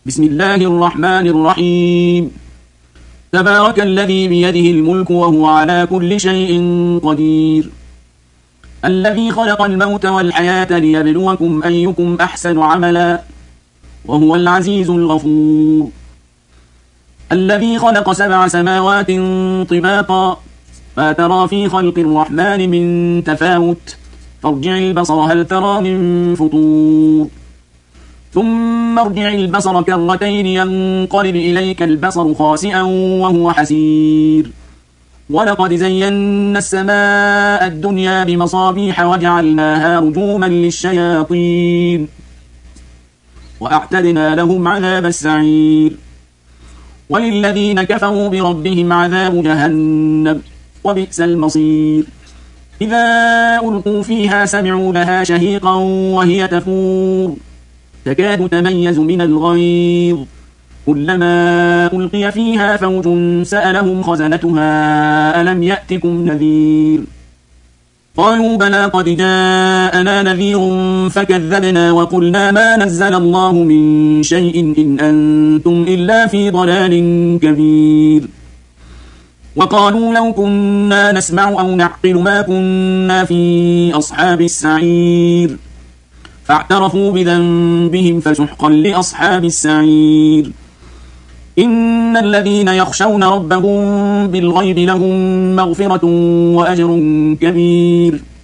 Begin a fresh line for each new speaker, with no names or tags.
بسم الله الرحمن الرحيم. تبارك الذي بيده الملك وهو على كل شيء قدير، الذي خلق الموت والحياة ليبلوكم أيكم أحسن عملا، وهو العزيز الغفور. الذي خلق 7 سماوات طباقا، ما ترى في خلق الرحمن من تفاوت، فارجع البصر هل ترى من فطور، ثم ارجع البصر كرتين ينقلب إليك البصر خاسئا وهو حسير. ولقد زينا السماء الدنيا بمصابيح وجعلناها رجوما للشياطين، وأعتدنا لهم عذاب السعير. وللذين كفروا بربهم عذاب جهنم وبئس المصير. إذا ألقوا فيها سمعوا لها شهيقا وهي تفور، تكاد تميز من الغيظ، كلما ألقي فيها فوج سألهم خزنتها ألم يأتكم نذير، قالوا بلى قد جاءنا نذير فكذبنا وقلنا ما نزل الله من شيء إن أنتم إلا في ضلال كبير. وقالوا لو كنا نسمع أو نعقل ما كنا في أصحاب السعير، فاعترفوا بذنبهم فسحقا لأصحاب السعير. إن الذين يخشون ربهم بالغيب لهم مغفرة وأجر كبير.